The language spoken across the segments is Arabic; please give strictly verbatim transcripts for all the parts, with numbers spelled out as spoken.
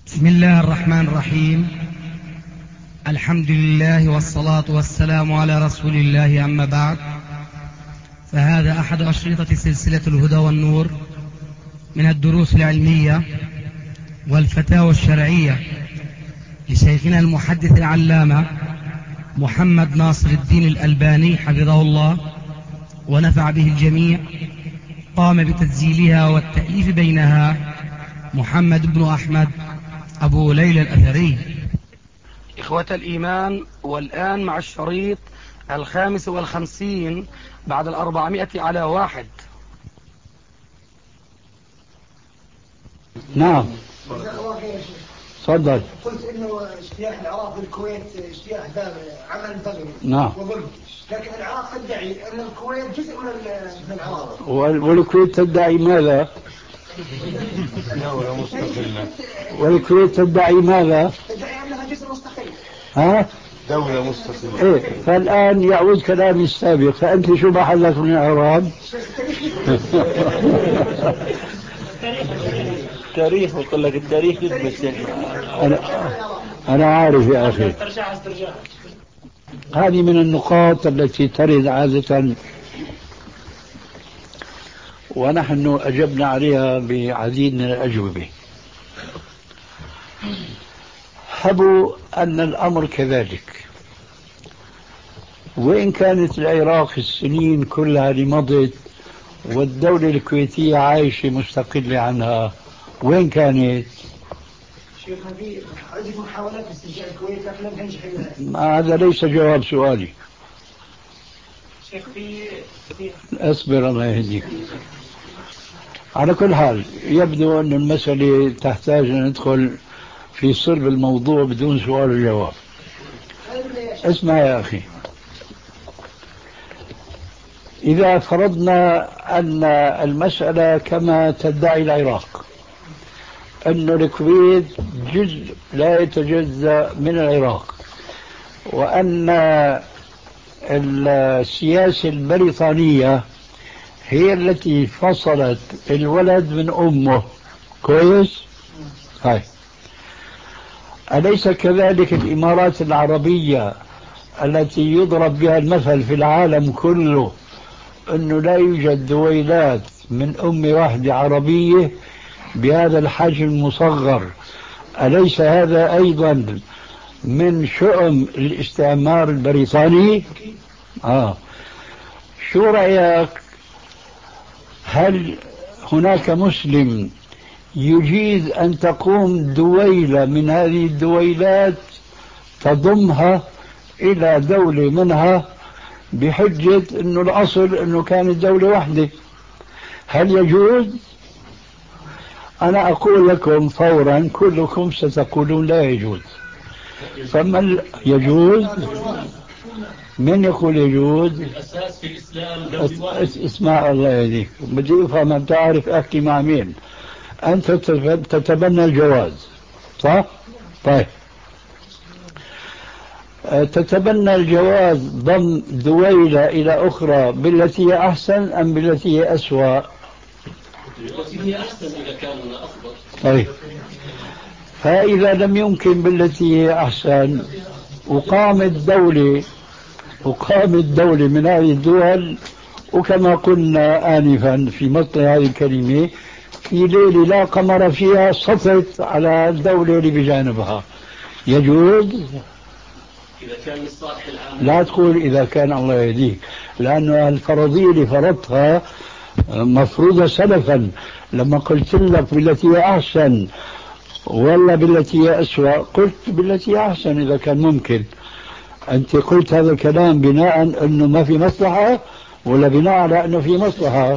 بسم الله الرحمن الرحيم. الحمد لله والصلاة والسلام على رسول الله، أما بعد، فهذا أحد أشرطة سلسلة الهدى والنور من الدروس العلمية والفتاوى الشرعية لشيخنا المحدث العلامة محمد ناصر الدين الألباني حفظه الله ونفع به الجميع. قام بتسجيلها والتأليف بينها محمد بن أحمد أبو ليلى الأثري. إخوة الإيمان، والآن مع الشريط الخامس والخمسين بعد الأربعمائة على واحد. نعم، تفضل. قلت انه اجتياح العراق والكويت اجتياح عمل بغي نعم، وظلم، لكن العراق تدعي ان الكويت جزء من العراق. والكويت تدعي ماذا؟ والكويت تدعي ماذا؟ تدعي انها جزء مستقل. ها؟ دولة مستقلة. إيه، فالآن يعود كلامي السابق، فأنت شو محلك من الإعراب؟ التاريخ بقول لك التاريخ يثبت. أنا, أنا عارف يا أخي، هذه من النقاط التي ترد عادة ونحن أجبنا عليها بعديد من الأجوبة. هبوا أن الأمر كذلك، وإن كانت العراق السنين كلها اللي مضت والدولة الكويتية عايشة مستقلة عنها، وين كانت؟ شيخ، في عدة محاولات لاسترجاع الكويت لكن لم تنجح. هذا ليس جواب سؤالي. شيخ، في اصبر الله يهديك. على كل حال، يبدو أن المسألة تحتاج أن ندخل في صلب الموضوع بدون سؤال وجواب. اسمع يا أخي، إذا فرضنا أن المسألة كما تدعي العراق، أن الكويت جزء لا يتجزأ من العراق، وأن السياسة البريطانية هي التي فصلت الولد من أمه، كويس؟ هاي. أليس كذلك الإمارات العربية التي يضرب بها المثل في العالم كله أنه لا يوجد دويلات من أم واحدة عربية بهذا الحجم المصغر؟ أليس هذا أيضا من شؤم الاستعمار البريطاني؟ آه. شو رأيك، هل هناك مسلم يجيز أن تقوم دويلة من هذه الدويلات تضمها إلى دولة منها بحجة أنه الأصل أنه كانت دولة واحدة؟ هل يجوز؟ أنا أقول لكم فورا كلكم ستقولون لا يجوز. فمن يجوز؟ من يقول يجوز؟ الأساس في الإسلام دولة واحدة. اسمع الله يهديك، بدي أفهم أنت عارف أحكي مع مين. أنت تتبنى الجواز، صح؟ طيب، تتبنى الجواز ضم دويلة إلى أخرى بالتي هي أحسن أم بالتي هي أسوأ؟ بالتي هي أحسن إذا كان أفضل. طيب، فإذا لم يمكن بالتي هي أحسن وقامت دولة وقامت دولة من هذه الدول، وكما قلنا آنفا في مطلع هذه الكلمة، في ليلة لا قمر فيها صفت على الدولة اللي بجانبها، يجوز؟ إذا كان للصالح العام. لا تقول إذا كان، الله يهديك، لأنه الفرضية اللي فرضتها مفروضة سلفا. لما قلت لك بالتي هي أحسن ولا بالتي هي أسوأ، قلت بالتي هي أحسن إذا كان ممكن. أنت قلت هذا الكلام بناء أنه ما في مصلحة ولا بناء على أنه في مصلحة؟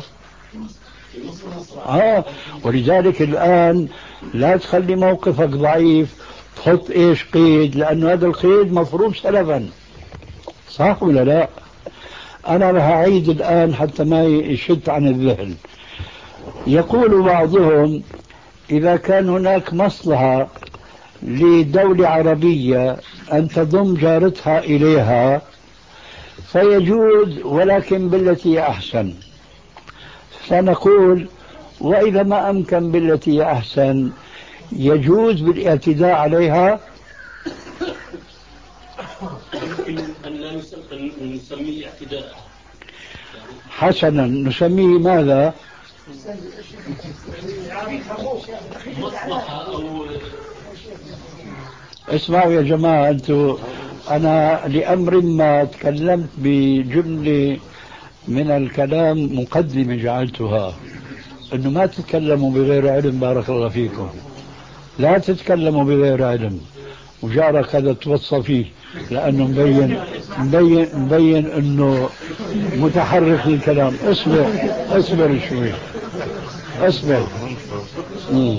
آه. ولذلك الآن لا تخلي موقفك ضعيف، تحط إيش قيد، لأنه هذا القيد مفروض سلفا، صح ولا لا؟ أنا رح أعيد الآن حتى ما يشت عن الذهن. يقول بعضهم إذا كان هناك مصلحة لدولة عربية أن تضم جارتها إليها فيجوز، ولكن بالتي أحسن. فنقول وإذا ما أمكن بالتي أحسن يجوز بالاعتداء عليها؟ يمكن أن لا نسميه اعتداء. حسنا، نسميه ماذا؟ مصلحة أو اسمعوا يا جماعة، أنتم أنا لأمر ما تكلمت بجملة من الكلام مقدمة جعلتها، أنه ما تتكلموا بغير علم. بارك الله فيكم، لا تتكلموا بغير علم. وجارك هذا توصى فيه لأنه مبين مبين مبين أنه متحرك الكلام. اصبر اصبر شوي، اصبر. مم.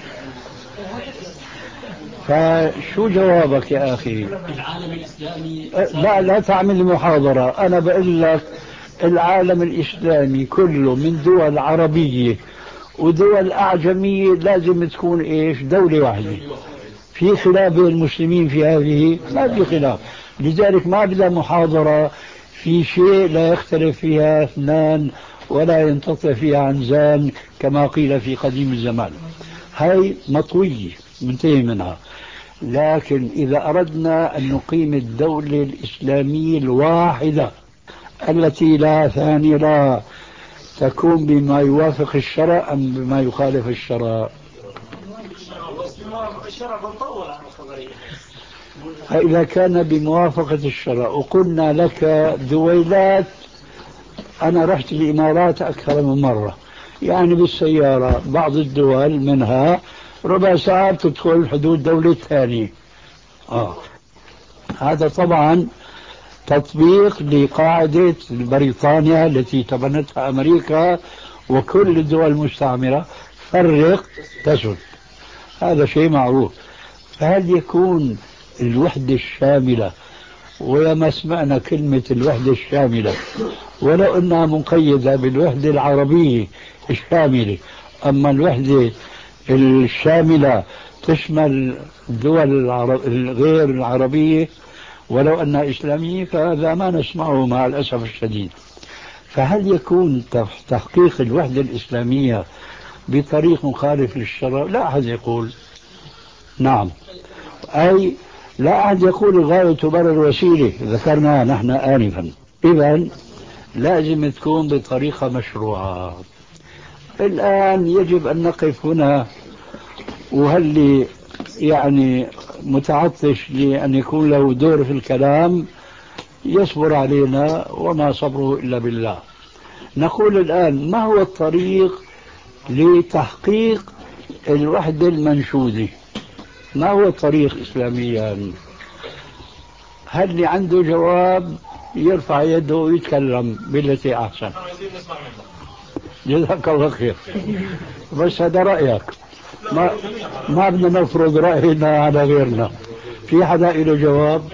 فشو جوابك يا أخي؟ العالم الإسلامي لا لا تعمل محاضرة، أنا بقول لك العالم الإسلامي كله من دول عربية ودول أعجمية لازم تكون إيش؟ دولة واحدة. في خلاف بين المسلمين في هذه؟ ما في خلاف. لذلك ما بدها محاضرة في شيء لا يختلف فيها اثنان ولا ينقطع فيها عنزان كما قيل في قديم الزمان. هاي مطوية منتهي منها. لكن إذا أردنا أن نقيم الدولة الإسلامية الواحدة التي لا ثاني لها، تكون بما يوافق الشرع أم بما يخالف الشرع؟ فإذا كان بموافقة الشرع، وقلنا لك دويلات، أنا رحت الإمارات أكثر من مرة، يعني بالسيارة بعض الدول منها ربع ساعة تدخل حدود دولة ثانية. آه. هذا طبعا تطبيق لقاعدة بريطانيا التي تبنتها أمريكا وكل الدول المستعمرة: فرق تسد. هذا شيء معروف. فهل يكون الوحدة الشاملة، وما سمعنا كلمة الوحدة الشاملة ولو أنها مقيدة بالوحدة العربية الشاملة، أما الوحدة الشاملة تشمل الدول الغير العربية ولو أنها إسلامية، فهذا ما نسمعه مع الأسف الشديد. فهل يكون تحقيق الوحدة الإسلامية بطريق مخالف للشرع؟ لا أحد يقول نعم، أي لا أحد يقول الغاية تبرر الوسيلة، ذكرناها نحن آنفا. إذن لازم تكون بطريقة مشروعة. الآن يجب أن نقف هنا، وهل يعني متعطش لأن يكون له دور في الكلام يصبر علينا، وما صبره إلا بالله. نقول الآن: ما هو الطريق لتحقيق الوحدة المنشودة؟ ما هو الطريق إسلاميا؟ هل اللي عنده جواب يرفع يده ويتكلم بالتي أحسن؟ جزاك الله خير. بس هذا رأيك، ما ما بدنا نفرض رأينا على غيرنا. في حدا له جواب؟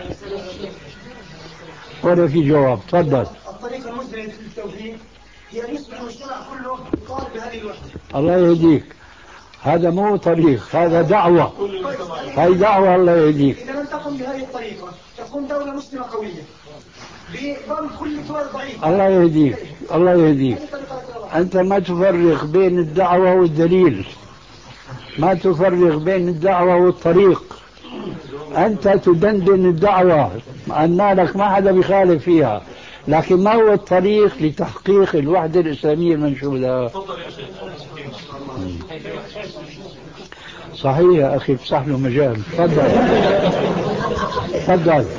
ولا في جواب؟ تفضل. الطريق المسلم في التوحيد هي أن يصبح المجتمع كله يطالب بهذه الوحدة. الله يهديك، هذا مو طريق، هذا دعوة. هاي دعوة، الله يهديك. إذا لم تقم بهذه الطريقة تكون دولة مسلمة قوية بضم كل الدول ضعيفة. الله يهديك، الله يهديك. أنت ما تفرق بين الدعوة والدليل، ما تفرق بين الدعوة والطريق. أنت تدندن الدعوة أن لك ما حدا بيخالف فيها، لكن ما هو الطريق لتحقيق الوحدة الإسلامية المنشودة؟ صحيح يا أخي، بصح له مجال. تفضل تفضل.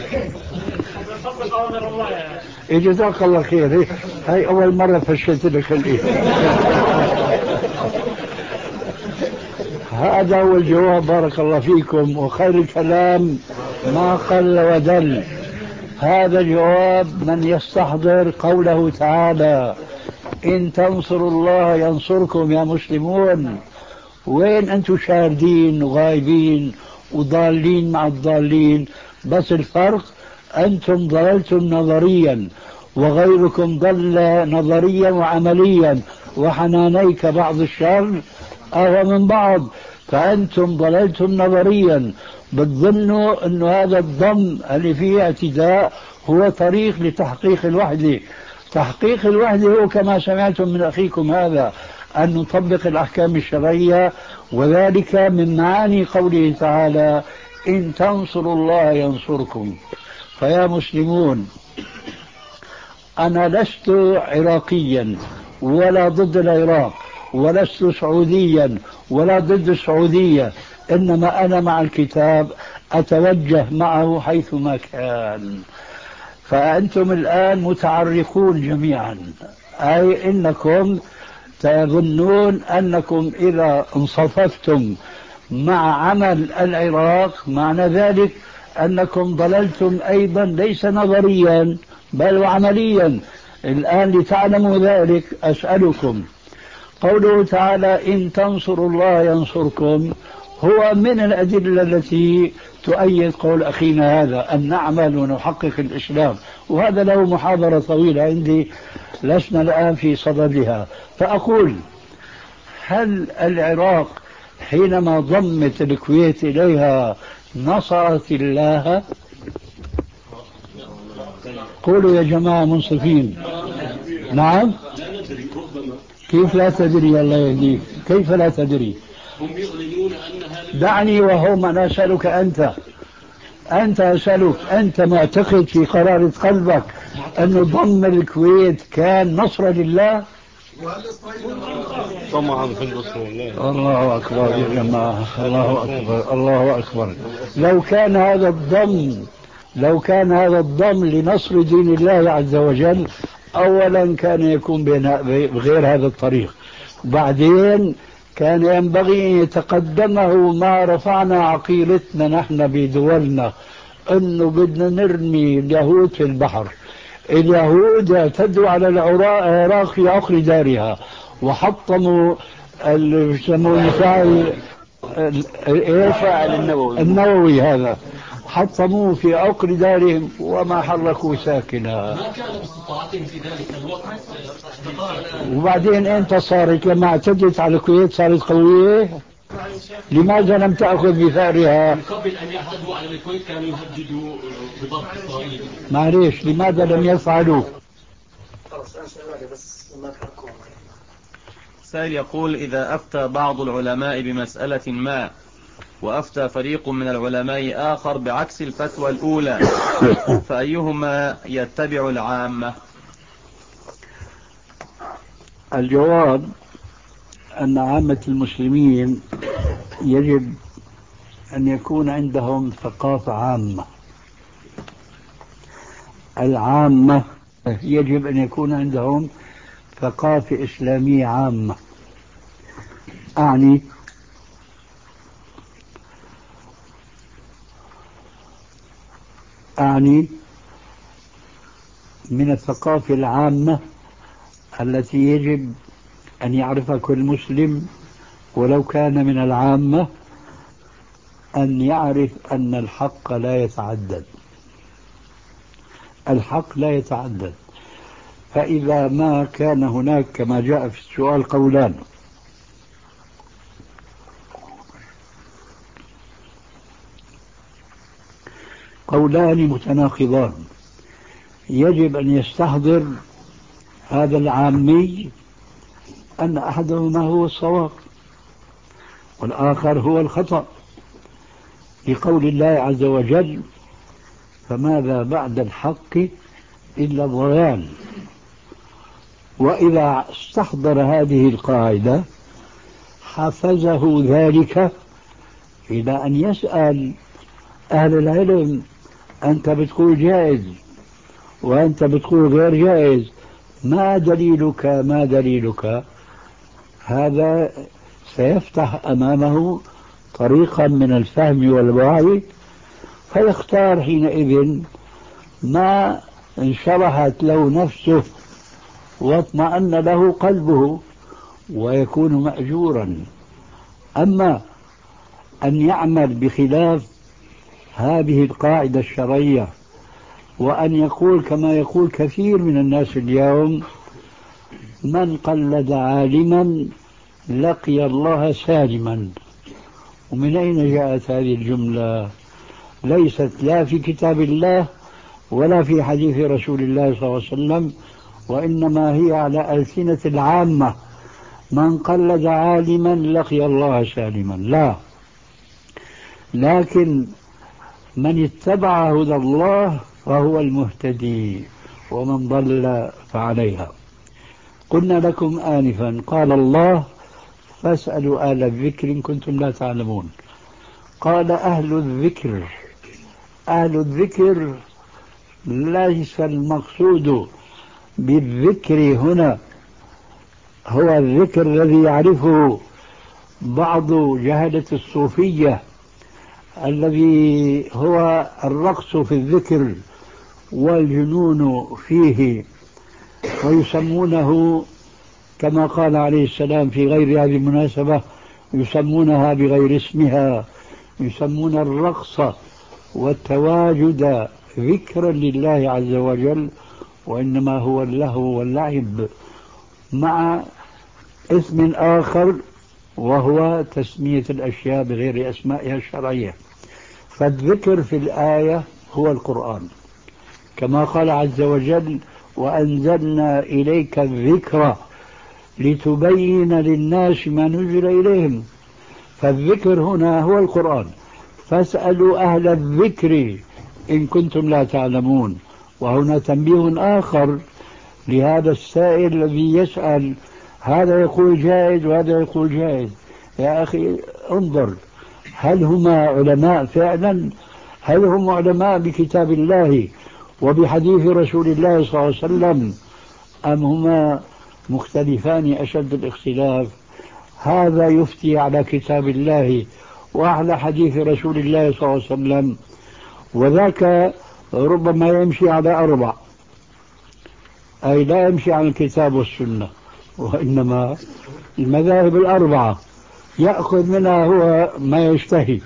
جزاك الله خير. هاي أول مرة فشلت لك الإيه. هذا هو الجواب. بارك الله فيكم، وخير الكلام ما قل ودل. هذا جواب من يستحضر قوله تعالى: إن تنصروا الله ينصركم يا مسلمون. وين أنتم شاردين وغايبين وضالين مع الضالين؟ بس الفرق أنتم ضللتم نظريا وغيركم ضل نظريا وعمليا، وحنانيك بعض الشر أهوى من بعض. فأنتم ضللتم نظريا، بتظنوا أن هذا الضم اللي فيه اعتداء هو طريق لتحقيق الوحدة. تحقيق الوحدة هو كما سمعتم من أخيكم هذا: أن نطبق الأحكام الشرعية، وذلك من معاني قوله تعالى إن تنصروا الله ينصركم. فيا مسلمون، أنا لست عراقيا ولا ضد العراق، ولست سعوديا ولا ضد السعودية، إنما أنا مع الكتاب أتوجه معه حيثما كان. فأنتم الآن متعرقون جميعا، أي إنكم تظنون أنكم إذا انصفتم مع عمل العراق معنى ذلك أنكم ضللتم أيضا، ليس نظريا بل وعمليا. الآن لتعلموا ذلك أسألكم، قوله تعالى إن تنصروا الله ينصركم هو من الأدلة التي تؤيد قول أخينا هذا أن نعمل ونحقق الإسلام، وهذا له محاضرة طويلة عندي لسنا الآن في صددها. فأقول هل العراق حينما ضمت الكويت إليها نصرت الله؟ قولوا يا جماعة منصفين. نعم. كيف لا تدري؟ الله يهديك، كيف لا تدري؟ هم يعلنون أنها دعني وهم، أنا أسألك أنت أنت أسألك أنت معتقد في قرارة قلبك أن ضم الكويت كان نصر لله؟ طمعا في النصر والله. الله أكبر يا جماعة، الله أكبر، الله أكبر. لو كان هذا الضم لو كان هذا الضم لنصر دين الله عز وجل أولا كان يكون بغير هذا الطريق، وبعدين كان ينبغي أن يتقدمه ما رفعنا عقيدتنا نحن بدولنا أنه بدنا نرمي اليهود في البحر. اليهود اعتدوا على العراق في عقر دارها وحطموا المفاعل النووي. النووي هذا حطموه في عقر دارهم وما حركوا ساكنا. ما كان باستطاعتهم في ذلك الوقت. وبعدين انت صارت لما اعتدت على الكويت صارت قوية، لماذا لم تأخذ بثارها؟ من قبل أن يعتدوا على الكويت كانوا يهددوا بضرب إسرائيل. معليش، لماذا لم يفعلوا؟ سائل يقول إذا أفتى بعض العلماء بمسألة ما وأفتى فريق من العلماء آخر بعكس الفتوى الأولى فأيهما يتبع العامة؟ الجواب أن عامة المسلمين يجب أن يكون عندهم ثقافة عامة. العامة يجب أن يكون عندهم ثقافة إسلامية عامة. أعني أعني من الثقافة العامة التي يجب أن يعرفها كل مسلم ولو كان من العامة، أن يعرف أن الحق لا يتعدد. الحق لا يتعدد، فإذا ما كان هناك كما جاء في السؤال قولان، قولان متناقضان، يجب أن يستحضر هذا العامي أن أحدهما هو الصواب والآخر هو الخطأ، لقول الله عز وجل فماذا بعد الحق إلا الضلال. وإذا استحضر هذه القاعدة حفزه ذلك إلى أن يسأل أهل العلم أنت بتقول جائز وأنت بتقول غير جائز، ما دليلك ما دليلك؟ هذا سيفتح أمامه طريقا من الفهم والوعي، فيختار حينئذ ما انشرحت له نفسه واطمأن له قلبه ويكون مأجورا. أما أن يعمل بخلاف هذه القاعدة الشرعية وأن يقول كما يقول كثير من الناس اليوم من قلد عالما لقي الله سالما، ومن أين جاءت هذه الجملة؟ ليست لا في كتاب الله ولا في حديث رسول الله صلى الله عليه وسلم، وإنما هي على ألسنة العامة من قلد عالما لقي الله سالما، لا، لكن من اتبع هدى الله فهو المهتدي، ومن ضل فعليها. قلنا لكم آنفا قال الله فاسألوا أهل الذكر إن كنتم لا تعلمون. قال أهل الذكر، أهل الذكر ليس المقصود بالذكر هنا هو الذكر الذي يعرفه بعض جهلة الصوفية، الذي هو الرقص في الذكر والجنون فيه، ويسمونه كما قال عليه السلام في غير هذه المناسبة، يسمونها بغير اسمها، يسمون الرقص والتواجد ذكرا لله عز وجل، وإنما هو اللهو واللعب مع اسم آخر وهو تسمية الأشياء بغير أسمائها الشرعية. فالذكر في الآية هو القرآن، كما قال عز وجل وأنزلنا إليك الذكر لتبين للناس ما نزل إليهم. فالذكر هنا هو القرآن. فاسألوا أهل الذكر إن كنتم لا تعلمون. وهنا تنبيه آخر لهذا السائل الذي يسأل، هذا يقول جائز وهذا يقول جائز. يا أخي انظر، هل هما علماء فعلا؟ هل هم علماء بكتاب الله وبحديث رسول الله صلى الله عليه وسلم، أم هما مختلفان أشد الاختلاف؟ هذا يفتي على كتاب الله وعلى حديث رسول الله صلى الله عليه وسلم، وذاك ربما يمشي على أربع، أي لا يمشي على الكتاب والسنة، وإنما المذاهب الأربعة يأخذ منها هو ما يشتهي،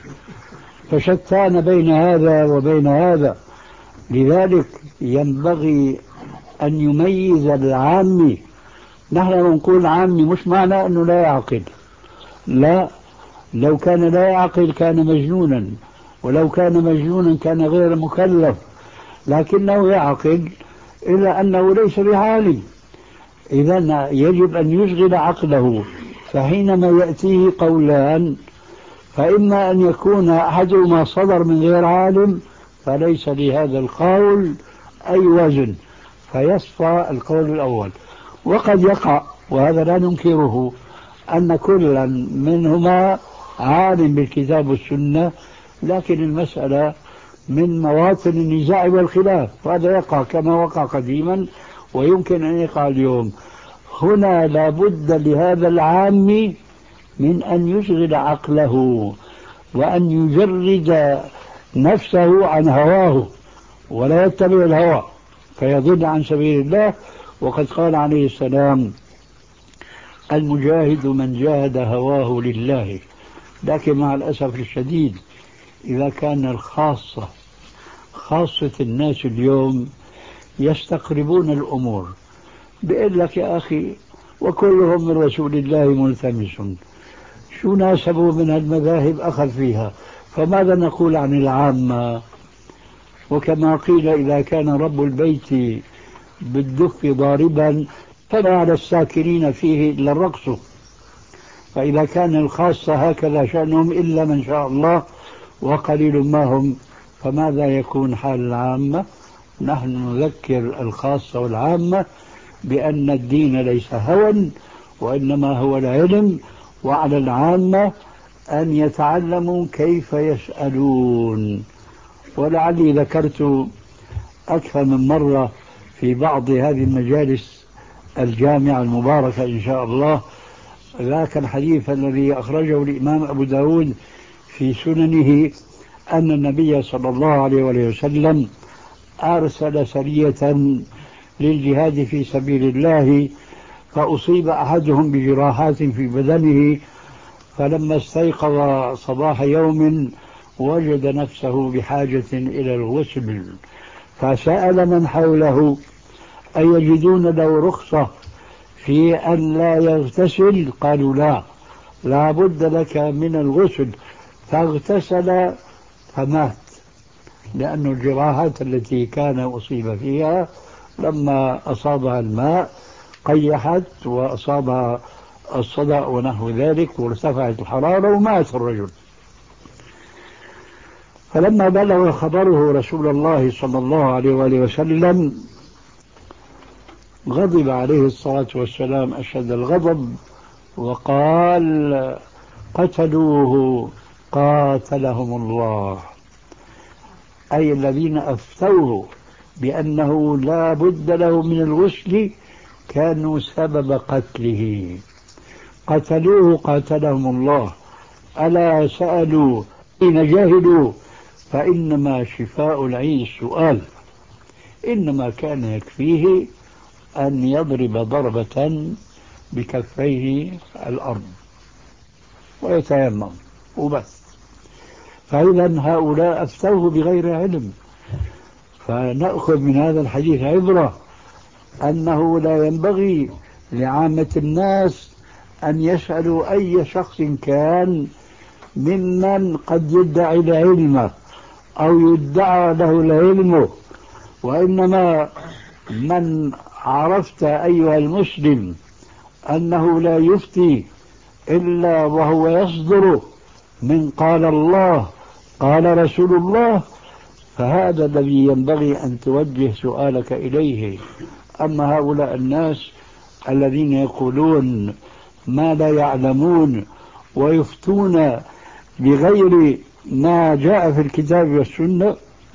فشتان بين هذا وبين هذا. لذلك ينبغي أن يميز العامي. نحن نقول عامي مش معنى أنه لا يعقل، لا، لو كان لا يعقل كان مجنونا، ولو كان مجنونا كان غير مكلف، لكنه يعقل إلا أنه ليس بعالم. إذن يجب أن يشغل عقله. فحينما يأتيه قولان، فإما أن يكون أحدهما صدر من غير عالم فليس لهذا القول أي وزن، فيصفى القول الأول. وقد يقع، وهذا لا ننكره، أن كلا منهما عالم بالكتاب والسنة، لكن المسألة من مواطن النزاع والخلاف، وهذا يقع كما وقع قديما ويمكن أن يقع اليوم. هنا لابد لهذا العام من أن يشغل عقله وأن يجرد نفسه عن هواه ولا يتبع الهوى فيضل عن سبيل الله. وقد قال عليه السلام المجاهد من جاهد هواه لله. لكن مع الأسف الشديد إذا كان الخاصة خاصة الناس اليوم يستقربون الأمور، بيقول لك يا أخي وكلهم من رسول الله ملتمس، شو ناسبوا من المذاهب أخذ فيها، فماذا نقول عن العامة؟ وكما قيل إذا كان رب البيت بالدف ضاربا فما على الساكنين فيه إلا الرقص. فإذا كان الخاصة هكذا شأنهم إلا من شاء الله وقليل ما هم، فماذا يكون حال العامة؟ نحن نذكر الخاصة والعامة بأن الدين ليس هوى وإنما هو العلم، وعلى العامة أن يتعلموا كيف يسألون. ولعلي ذكرت أكثر من مرة في بعض هذه المجالس الجامعة المباركة إن شاء الله ذاك الحديث الذي أخرجه الإمام أبو داود في سننه أن النبي صلى الله عليه وسلم أرسل سرية للجهاد في سبيل الله، فأصيب أحدهم بجراحات في بدنه، فلما استيقظ صباح يوم وجد نفسه بحاجة إلى الغسل، فسأل من حوله أيجدون له رخصة في أن لا يغتسل؟ قالوا لا، لا بد لك من الغسل. فاغتسل فمات، لأن الجراحات التي كان أصيب فيها لما أصابها الماء قيحت وأصابها الصدأ ونحو ذلك، وارتفعت الحرارة ومات الرجل. فلما بلغ خبره رسول الله صلى الله عليه وآله وسلم غضب عليه الصلاة والسلام أشد الغضب وقال: قتلوه قاتلهم الله، أي الذين أفتوه بأنه لا بد له من الغسل كانوا سبب قتله، قتلوه قاتلهم الله. ألا سألوا حين جاهدوا فإنما شفاء العي السؤال، إنما كان يكفيه أن يضرب ضربة بكفيه الأرض ويتيمم وبس. فإذا هؤلاء أفتوه بغير علم. فنأخذ من هذا الحديث عبرة أنه لا ينبغي لعامة الناس أن يسألوا أي شخص كان ممن قد يدعي العلم أو يدعى له العلم، وإنما من عرفت أيها المسلم أنه لا يفتي إلا وهو يصدر من قال الله قال رسول الله، فهذا الذي ينبغي أن توجه سؤالك إليه. أما هؤلاء الناس الذين يقولون ما لا يعلمون ويفتون بغير ما جاء في الكتاب والسنة،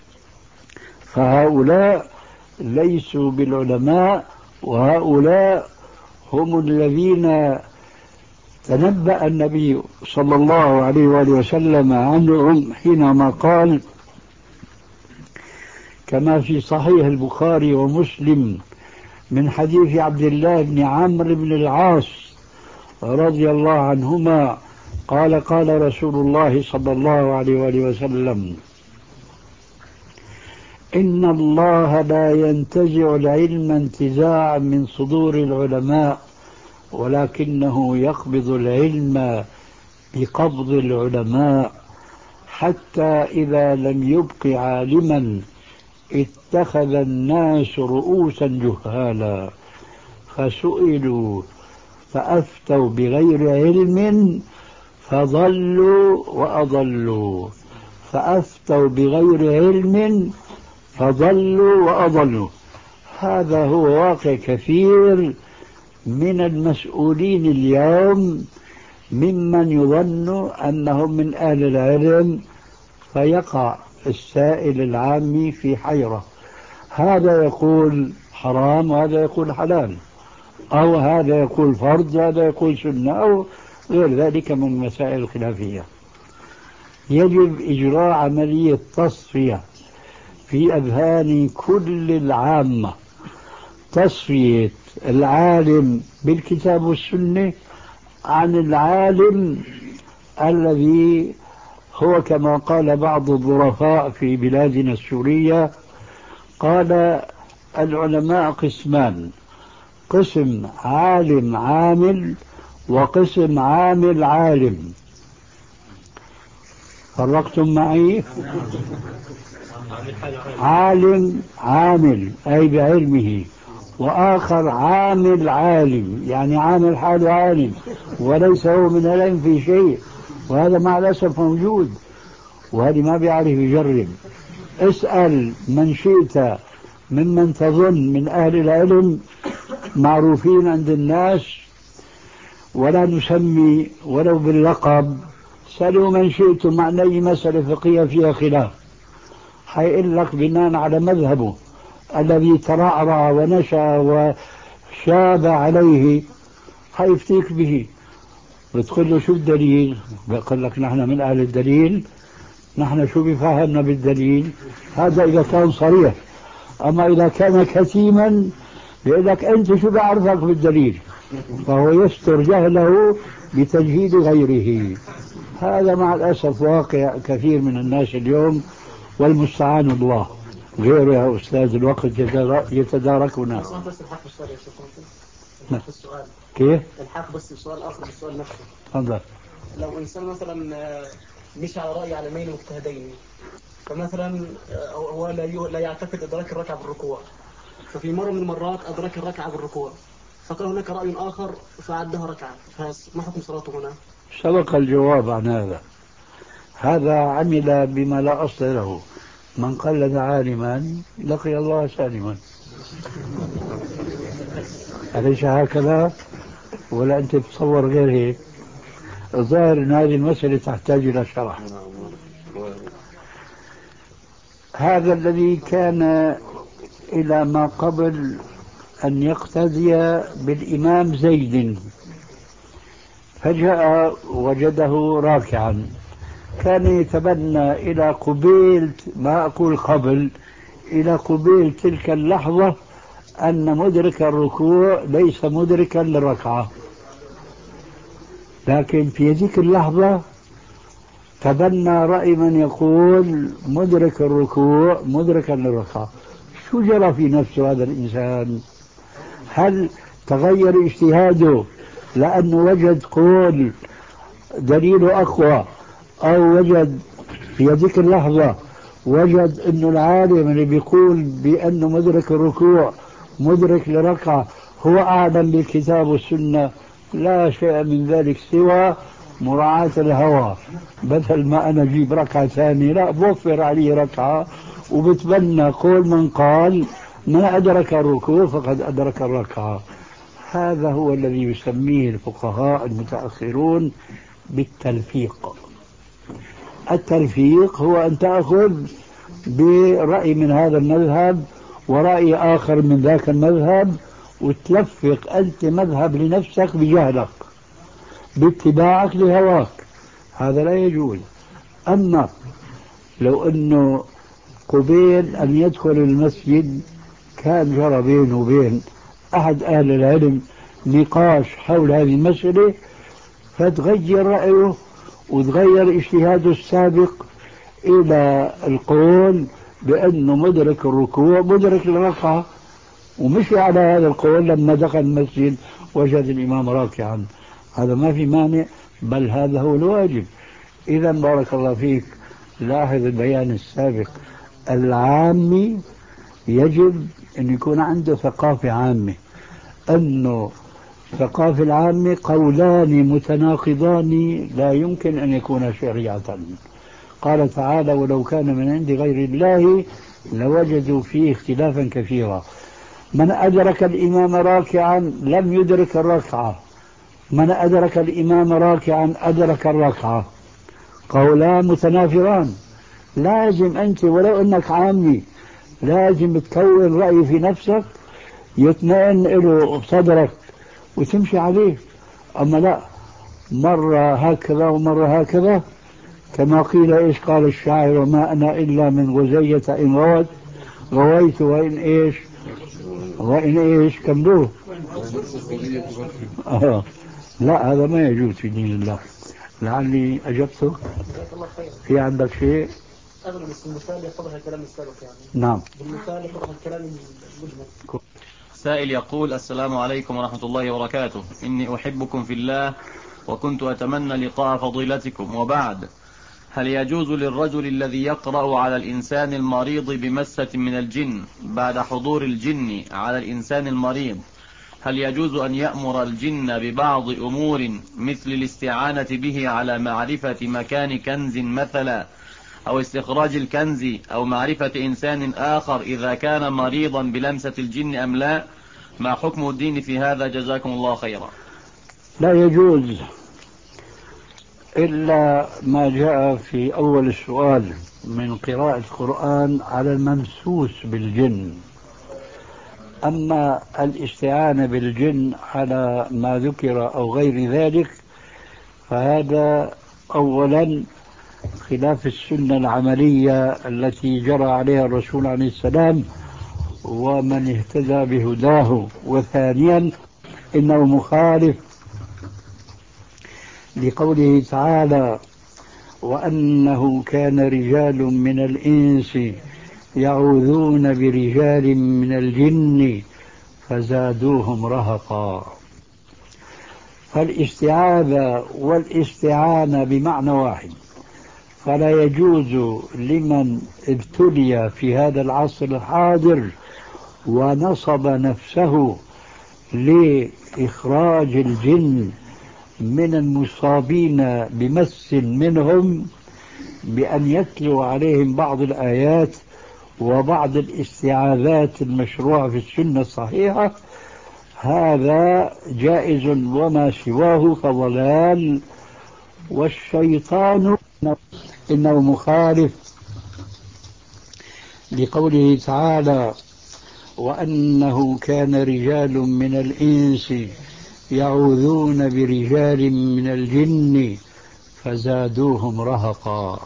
فهؤلاء ليسوا بالعلماء، وهؤلاء هم الذين تنبأ النبي صلى الله عليه وآله وسلم عنهم حينما قال كما في صحيح البخاري ومسلم من حديث عبد الله بن عمرو بن العاص رضي الله عنهما قال قال رسول الله صلى الله عليه وآله وسلم: إن الله لا ينتزع العلم انتزاعا من صدور العلماء، ولكنه يقبض العلم بقبض العلماء، حتى إذا لم يبق عالما اتخذ الناس رؤوسا جهالا فسئلوا فأفتوا بغير علم فضلوا وأضلوا، فأفتوا بغير علم فضلوا وأضلوا. هذا هو واقع كثير من المسؤولين اليوم ممن يظن أنهم من أهل العلم، فيقع السائل العامي في حيرة، هذا يقول حرام وهذا يقول حلال، أو هذا يقول فرض وهذا يقول سنة، أو غير ذلك من المسائل الخلافية. يجب إجراء عملية تصفية في أذهان كل العامة، تصفية العالم بالكتاب والسنة عن العالم الذي هو كما قال بعض الظرفاء في بلادنا السورية، قال العلماء قسمان: قسم عالم عامل وقسم عامل عالم. فرقتم معي؟ عالم عامل أي بعلمه، وآخر عامل عالم يعني عامل حاله عالم وليس هو من العلم في شيء، وهذا مع الأسف موجود، وهذا ما بيعرف يجرب. اسأل من شئت ممن تظن من أهل العلم معروفين عند الناس ولا نسمي ولو باللقب، سألوا من شئتم عن أي مسألة فقهية فيها خلاف، حيقول لك بناء على مذهبه الذي ترعرع ونشأ وشاب عليه، حيفتيك به. بتقول له شو الدليل؟ بيقول لك نحن من أهل الدليل، نحن شو بفهمنا بالدليل؟ هذا إذا كان صريح. أما إذا كان كتيما بيقول لك أنت شو بعرفك بالدليل، فهو يستر جهله بتجهيد غيره. هذا مع الأسف واقع كثير من الناس اليوم، والمستعان الله. غير يا أستاذ الوقت يتداركنا. السؤال كيف؟ الحاق بس السؤال آخر بالسؤال نفسه. تفضل. لو إنسان مثلا مش على رأي عالمين مجتهدين، فمثلا هو لا لا يعتقد إدراك الركعة بالركوع، ففي مرة من المرات أدرك الركعة بالركوع، فقال هناك رأي آخر فعدها ركعة، فما حكم صلاته هنا؟ سبق الجواب عن هذا. هذا عمل بما لا أصل له. من قلد عالما لقي الله سالما. أليس هكذا؟ ولا أنت تتصور غير هيك؟ الظاهر أن هذه المسألة تحتاج إلى شرح. هذا الذي كان إلى ما قبل أن يقتدي بالإمام زيد، فجاء وجده راكعا، كان يتبنى إلى قبيل، ما أقول قبل، إلى قبيل تلك اللحظة أن مدرك الركوع ليس مدركا للركعة، لكن في ذيك اللحظة تبنى رأي من يقول مدرك الركوع مدركا للركعة. شو جرى في نفس هذا الإنسان؟ هل تغير اجتهاده لأنه وجد قول دليله أقوى، أو وجد في ذيك اللحظة وجد أنه العالم اللي بيقول بأنه مدرك الركوع مدرك لركعة هو أعلم بالكتاب والسنة؟ لا شيء من ذلك سوى مراعاة الهوى. بدل ما أنا أجيب ركعة ثانية لا بوفر عليه ركعة، وبتبنى قول من قال من أدرك الركوع فقد أدرك الركعة. هذا هو الذي يسميه الفقهاء المتأخرون بالتلفيق. التلفيق هو أن تأخذ برأي من هذا المذهب ورأي آخر من ذاك المذهب وتلفق أنت مذهب لنفسك بجهلك باتباعك لهواك. هذا لا يجوز. أما لو أنه قبيل أن يدخل المسجد كان جرى بينه وبين أحد أهل العلم نقاش حول هذه المسألة، فتغير رأيه وتغير اجتهاده السابق إلى القول بأنه مدرك الركوع مدرك للركعة، ومشي على هذا القول لما دخل المسجد وجد الإمام راكعا. هذا ما في مانع، بل هذا هو الواجب. إذا بارك الله فيك، لاحظ البيان السابق، العامي يجب أن يكون عنده ثقافة عامة، أنه ثقافة العامة قولان متناقضان لا يمكن أن يكون شريعة. قال تعالى ولو كان من عند غير الله لوجدوا فيه اختلافا كثيرا. من أدرك الإمام راكعا لم يدرك الركعة، من أدرك الإمام راكعا أدرك الركعة، قولان متنافران. لازم أنت ولو أنك عامي لازم تكون رأي في نفسك يطمئن له صدرك وتمشي عليه. أما لا مرة هكذا ومرة هكذا، كما قيل إيش قال الشاعر وما أنا إلا من غزية إن غوت غويت وإن إيش وإن إيش كملوه. آه. لا هذا ما يجوز في دين الله. لعلي أجبته. في عندك شيء؟ أغلب المثال يتضح الكلام السابق يعني. نعم. بالمثال يتضح الكلام المجمل. سائل يقول السلام عليكم ورحمة الله وبركاته، إني أحبكم في الله وكنت أتمنى لقاء فضيلتكم، وبعد، هل يجوز للرجل الذي يقرأ على الإنسان المريض بمسة من الجن بعد حضور الجن على الإنسان المريض، هل يجوز أن يأمر الجن ببعض أمور مثل الاستعانة به على معرفة مكان كنز مثلا، أو استخراج الكنز، أو معرفة إنسان آخر إذا كان مريضا بلمسة الجن أم لا؟ ما حكم الدين في هذا؟ جزاكم الله خيرا. لا يجوز إلا ما جاء في أول السؤال من قراءة القرآن على الممسوس بالجن. أما الاستعانة بالجن على ما ذكر أو غير ذلك فهذا أولا خلاف السنة العملية التي جرى عليها الرسول عليه السلام ومن اهتدى بهداه، وثانيا إنه مخالف لقوله تعالى وأنه كان رجال من الإنس يعوذون برجال من الجن فزادوهم رهقا. فالاستعاذة والاستعانة بمعنى واحد، فلا يجوز لمن ابتلي في هذا العصر الحاضر ونصب نفسه لإخراج الجن من المصابين بمس منهم بأن يتلو عليهم بعض الآيات وبعض الاستعاذات المشروعة في السنة الصحيحة، هذا جائز وما سواه فضلال. والشيطان إنه مخالف لقوله تعالى: وأنه كان رجال من الإنس يعوذون برجال من الجن فزادوهم رهقا.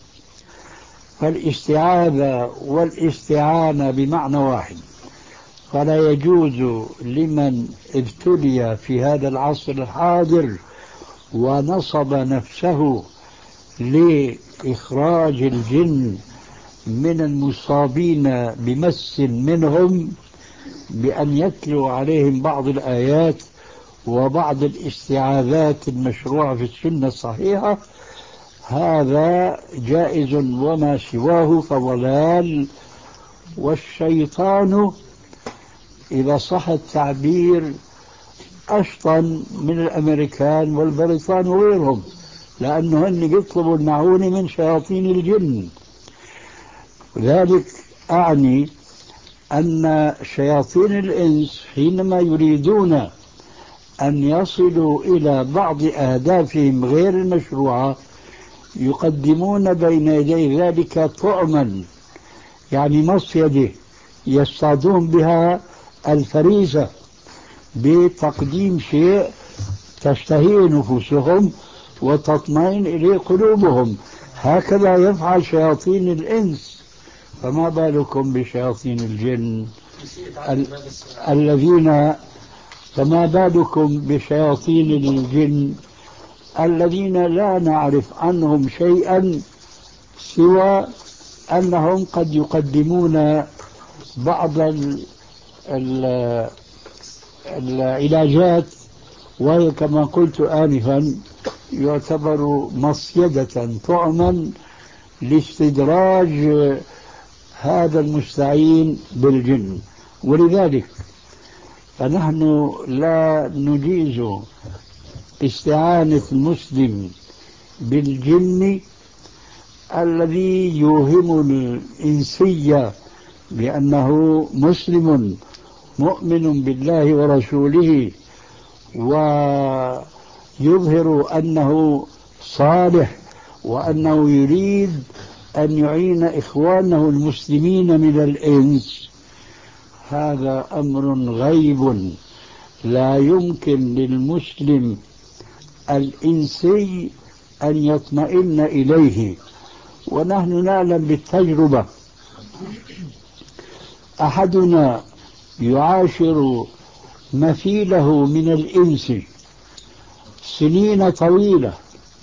فالاستعاذة والاستعانة بمعنى واحد، فلا يجوز لمن ابتلي في هذا العصر الحاضر ونصب نفسه لإخراج الجن من المصابين بمس منهم بأن يتلو عليهم بعض الآيات وبعض الاستعاذات المشروعة في السنة الصحيحة، هذا جائز وما سواه فضلال. والشيطان إذا صح التعبير أشطن من الأمريكان والبريطان وغيرهم، لأنه هن يطلبوا المعونة من شياطين الجن. ذلك أعني أن شياطين الإنس حينما يريدون أن يصلوا إلى بعض أهدافهم غير المشروعة يقدمون بين يدي ذلك طعما، يعني مصيدة يصطادون بها الفريسة بتقديم شيء تشتهيه نفوسهم وتطمئن إليه قلوبهم. هكذا يفعل شياطين الإنس، فما بالكم بشياطين الجن ال- الذين فما بالكم بشياطين الجن الذين لا نعرف عنهم شيئا سوى أنهم قد يقدمون بعض ال ال العلاجات، وهي كما قلت آنفا يعتبر مصيدة طعما لاستدراج هذا المستعين بالجن. ولذلك فنحن لا نجيز استعانة المسلم بالجن الذي يوهم الإنسية بأنه مسلم مؤمن بالله ورسوله ويظهر أنه صالح وأنه يريد أن يعين إخوانه المسلمين من الإنس. هذا أمر غيب لا يمكن للمسلم الإنسي أن يطمئن إليه. ونحن نعلم بالتجربة أحدنا يعاشر مثيله من الإنس سنين طويلة،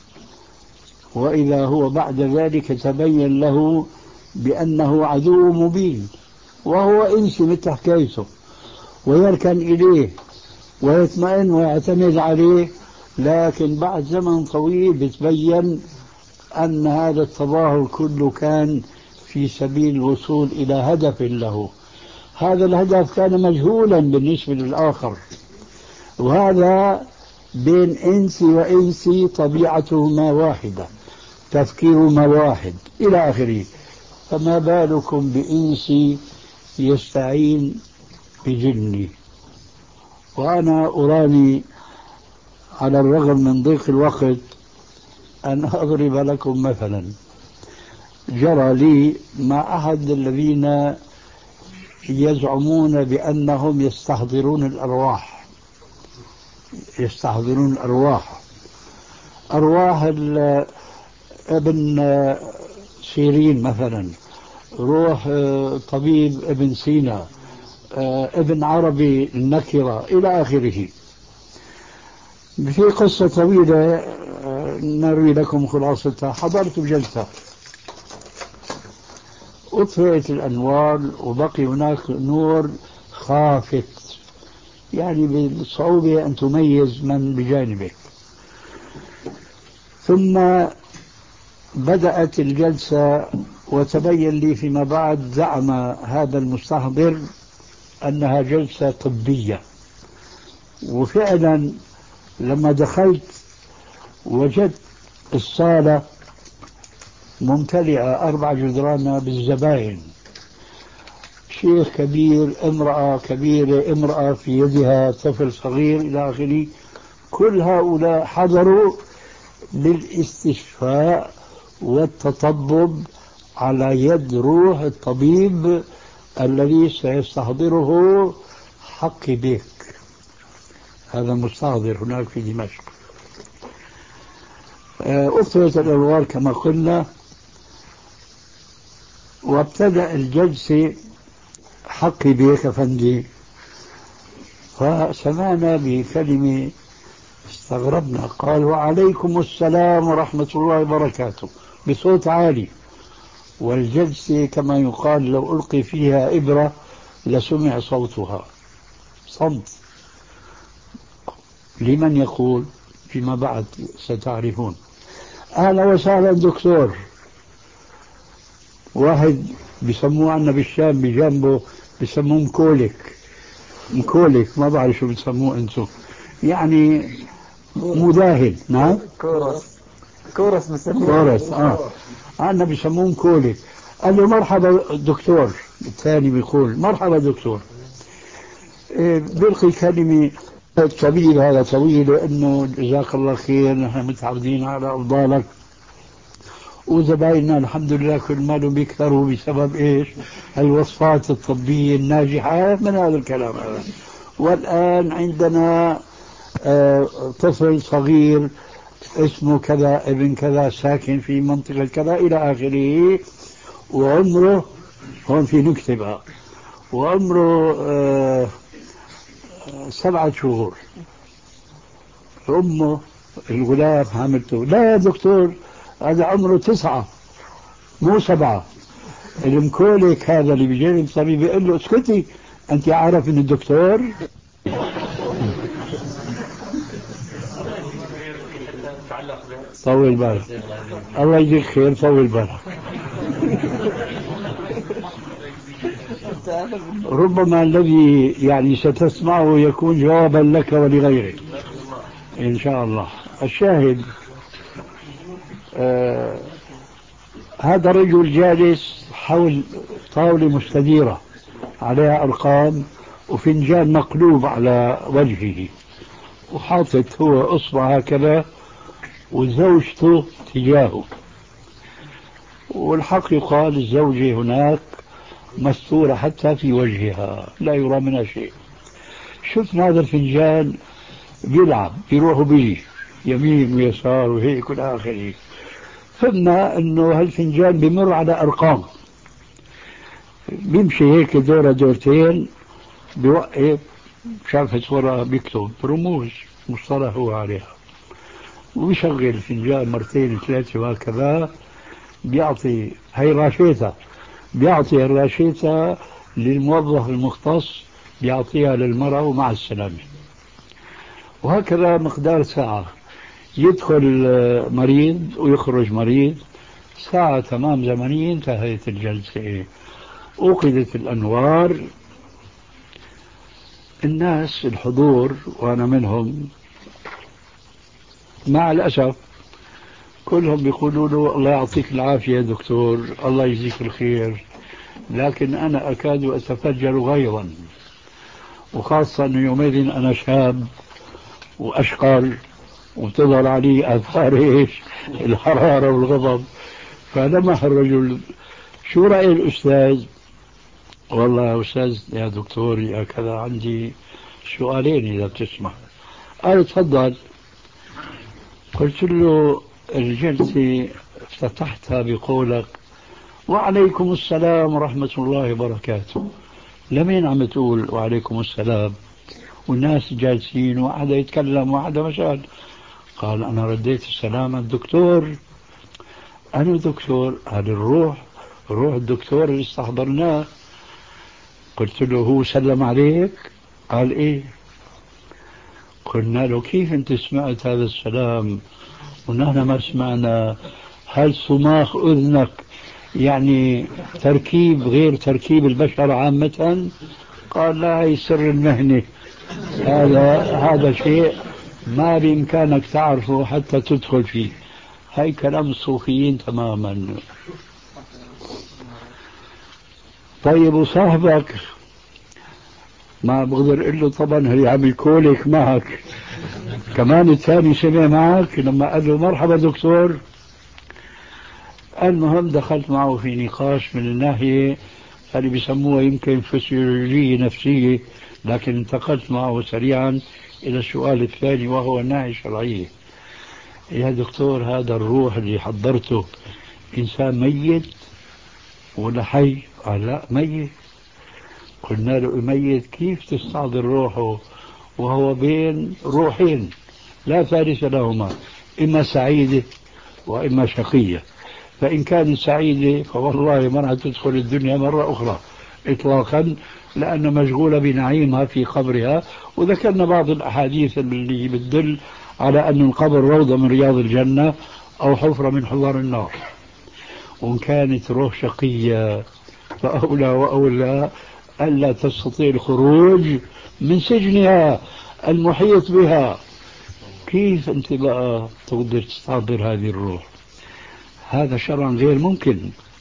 وإذا هو بعد ذلك تبين له بأنه عدو مبين، وهو إنس مثل حكايته ويركن إليه ويطمئن ويعتمد عليه، لكن بعد زمن طويل بتبين أن هذا التظاهر كله كان في سبيل الوصول إلى هدف له. هذا الهدف كان مجهولا بالنسبة للآخر، وهذا بين إنسي وإنسي طبيعتهما واحدة، تفكيرهما واحد إلى آخره، فما بالكم بإنسي يستعين بجني. وأنا أراني على الرغم من ضيق الوقت أن أضرب لكم مثلا جرى لي مع أحد الذين يزعمون بأنهم يستحضرون الأرواح يستحضرون الأرواح أرواح ابن سيرين مثلا، روح طبيب ابن سينا، ابن عربي النكرة إلى آخره. في قصة طويلة نروي لكم خلاصتها. حضرت جلسة أطفئت الأنوار وبقي هناك نور خافت، يعني بالصعوبة أن تميز من بجانبك. ثم بدأت الجلسة وتبين لي فيما بعد زعم هذا المستحضر أنها جلسة طبية، وفعلا لما دخلت وجدت الصالة ممتلئة أربع جدران بالزبائن، شيخ كبير، امرأة كبيرة، امرأة في يدها طفل صغير إلى آخره. كل هؤلاء حضروا للاستشفاء والتطبب على يد روح الطبيب الذي سيستحضره حقي بك. هذا مستحضر هناك في دمشق. أطفئت الأنوار كما قلنا، وابتدأ الجلسة حقي بك أفندي. فسمعنا بكلمة استغربنا، قال وعليكم السلام ورحمة الله وبركاته بصوت عالي، والجلسة كما يقال لو ألقي فيها إبرة لسمع صوتها. صمت. لمن يقول؟ فيما بعد ستعرفون. أهلا وسهلا دكتور. واحد بيسموه عنا بالشام بجنبه بيسموه مكولك، مكولك ما بعرف شو بتسموه انتم، يعني مداهن. نعم كورس كورس بسموه كورس. اه عنا بيسموه مكولك. قال له مرحبا دكتور. الثاني بيقول مرحبا دكتور. إيه بلقي كلمة الطبيب هذا طويل، انه جزاك الله خير نحن متعودين على افضالك، وزبايننا الحمد لله كل مالهم بيكثروا بسبب ايش؟ الوصفات الطبية الناجحة من هذا الكلام هذا. والآن عندنا آه طفل صغير اسمه كذا ابن كذا ساكن في منطقة كذا إلى آخره، وعمره هون في نكتبة، وعمره آه سبعة شهور. أمه الغلام حاملته. لا يا دكتور هذا عمره تسعة مو سبعة. المكولك هذا اللي بيجي الطبيب بيقول له اسكتي أنت عارف إن الدكتور. طول بالك الله يجزيك خير، طول بالك. ربما الذي يعني ستسمعه يكون جوابا لك ولغيرك إن شاء الله. الشاهد آه هذا الرجل جالس حول طاولة مستديرة عليها أرقام وفنجان مقلوب على وجهه، وحاطط هو أصبع هكذا وزوجته تجاهه. والحق يقال الزوجة هناك مستورة حتى في وجهها لا يرى منها شيء. شفنا هذا الفنجان بيلعب بيروح وبيجي يمين ويسار وهيك والى آخره. فهمنا انه هالفنجان بمر على ارقام، بيمشي هيك دورة دورتين بيوقف، شافت ورا بيكتب رموز مصطلح هو عليها، ويشغل الفنجان مرتين ثلاثة وهكذا. بيعطي هي راشيتها، بيعطي الراشيتة للموظف المختص، بيعطيها للمرأة ومع السلامة. وهكذا مقدار ساعة، يدخل مريض ويخرج مريض، ساعة تمام زمنية انتهت الجلسة. أوقدت الأنوار، الناس الحضور وأنا منهم مع الأسف كلهم بيقولوا له الله يعطيك العافية يا دكتور، الله يجزيك الخير، لكن أنا أكاد أتفجر غيظا، وخاصة أنه يومئذ أنا شاب وأشقر وتظهر علي آثار إيش الحرارة والغضب. فلمح الرجل شو رأي الأستاذ؟ والله يا أستاذ يا دكتور يا كذا عندي سؤالين إذا بتسمح. قال تفضل. قلت له الجلسة افتتحتها بقولك وعليكم السلام ورحمة الله وبركاته، لمين عم تقول وعليكم السلام والناس جالسين وواحد يتكلم وواحد مشان؟ قال أنا رديت السلام على الدكتور. أنا دكتور؟ هذا الروح روح الدكتور اللي استحضرناه. قلت له هو سلم عليك؟ قال إيه. قلنا له كيف أنت سمعت هذا السلام ونحن ما سمعنا؟ هل صماخ أذنك يعني تركيب غير تركيب البشر عامة؟ قال لا، هي سر المهنة هذا هذا شيء ما بإمكانك تعرفه حتى تدخل فيه. هاي كلام الصوفيين تماما. طيب وصاحبك ما بقدر اقول له طبعا هي عم يكولك معك كمان الثاني سمع معك لما قال له مرحبا دكتور. المهم دخلت معه في نقاش من الناحية اللي بيسموها يمكن فسيولوجية نفسية، لكن انتقلت معه سريعا إلى السؤال الثاني وهو الناحية الشرعية. يا دكتور هذا الروح اللي حضرته إنسان ميت ولا حي؟ قال لا ميت. قلنا له ميت كيف تستحضر روحه وهو بين روحين لا ثالث لهما، إما سعيدة وإما شقية. فإن كانت سعيدة فوالله ما راح تدخل الدنيا مرة أخرى إطلاقا، لأن مشغولة بنعيمها في قبرها. وذكرنا بعض الأحاديث اللي بتدل على أن القبر روضة من رياض الجنة أو حفرة من حفر النار. وإن كانت روح شقية فأولى وأولى ألا تستطيع الخروج من سجنها المحيط بها. كيف أنت بقى تقدر تستحضر هذه الروح؟ هذا شرعا غير ممكن.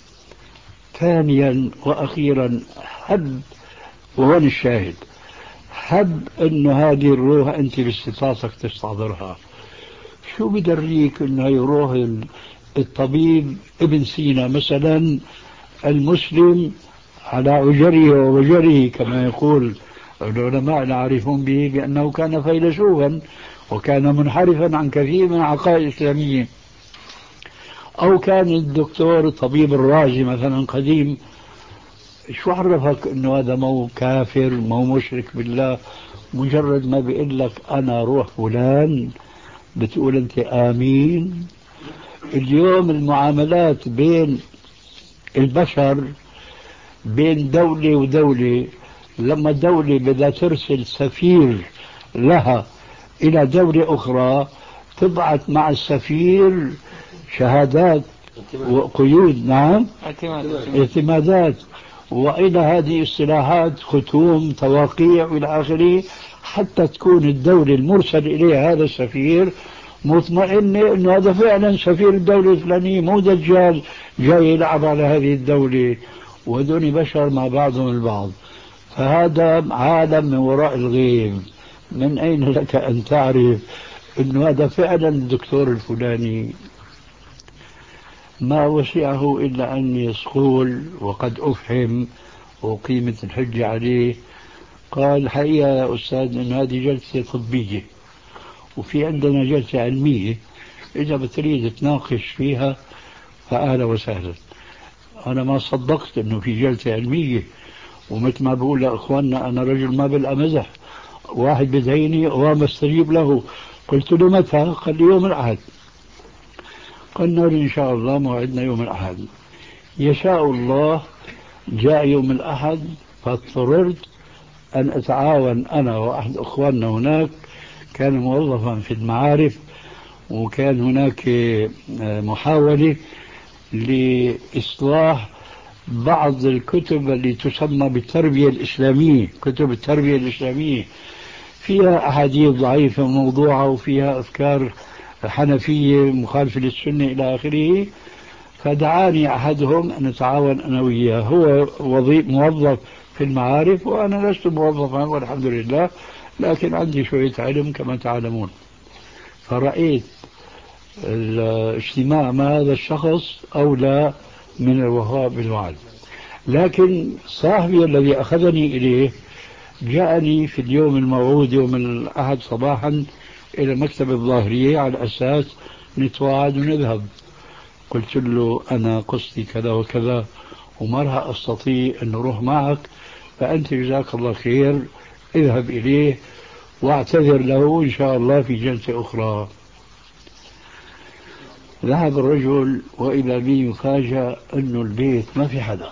ثانيا وأخيرا هب، وهون الشاهد، هب أن هذه الروح أنت باستطاعتك تستحضرها. شو بدريك أنه يروح الطبيب ابن سينا مثلا المسلم على عجره ووجره كما يقول العلماء العارفون به بأنه كان فيلسوفا وكان منحرفا عن كثير من العقائد الإسلامية، أو كان الدكتور طبيب الراجي مثلا قديم، شو عرفك أنه هذا مو كافر مو مشرك بالله؟ مجرد ما بيقول لك أنا روح فلان بتقول أنت آمين. اليوم المعاملات بين البشر بين دولة ودولة، لما دولة بدها ترسل سفير لها إلى دولة أخرى تبعث مع السفير شهادات وقيود، نعم اعتمادات، وإلى هذه الصلاحات ختوم تواقيع إلى آخره، حتى تكون الدولة المرسل إليها هذا السفير مطمئنة أنه هذا فعلا سفير الدولة الفلانية مو دجال جاي يلعب على هذه الدولة، ودون بشر مع بعضهم البعض. فهذا عالم من وراء الغيب. من أين لك أن تعرف أنه هذا فعلا الدكتور الفلاني؟ ما وسعه إلا أن يسقول وقد أفهم وقيمة الحجة عليه. قال حقيقة يا أستاذ أن هذه جلسة طبية وفي عندنا جلسة علمية، إذا بتريد تناقش فيها فأهلا وسهلا. أنا ما صدقت أنه في جلسة علمية، ومثل ما بقول لأخواننا أنا رجل ما بلقى مزح، واحد بدعيني وما استجيب له. قلت له متى؟ قال لي يوم الأحد. قلنا له إن شاء الله موعدنا يوم الأحد. يشاء الله جاء يوم الأحد، فاضطررت أن أتعاون أنا وأحد أخواننا هناك كان موظفا في المعارف، وكان هناك محاولة لإصلاح بعض الكتب اللي تسمى بالتربية الإسلامية. كتب التربية الإسلامية فيها أحاديث ضعيفة موضوعة وفيها أفكار حنفية مخالفة للسنة إلى آخره. فدعاني أحدهم أن نتعاون أنا وياه. هو وظيف موظف في المعارف وأنا لست موظفا والحمد لله، لكن عندي شوية علم كما تعلمون. فرأيت الاجتماع مع هذا الشخص أولى من الوفاء بالوعد. لكن صاحبي الذي أخذني إليه جاءني في اليوم الموعود يوم الأحد صباحا إلى مكتب الظاهرية على أساس نتواعد ونذهب. قلت له أنا قصتي كذا وكذا وما راح أستطيع أن أروح معك، فأنت جزاك الله خير اذهب إليه واعتذر له إن شاء الله في جلسة أخرى. ذهب الرجل وإذا بي يفاجأ أنه البيت ما في حدا،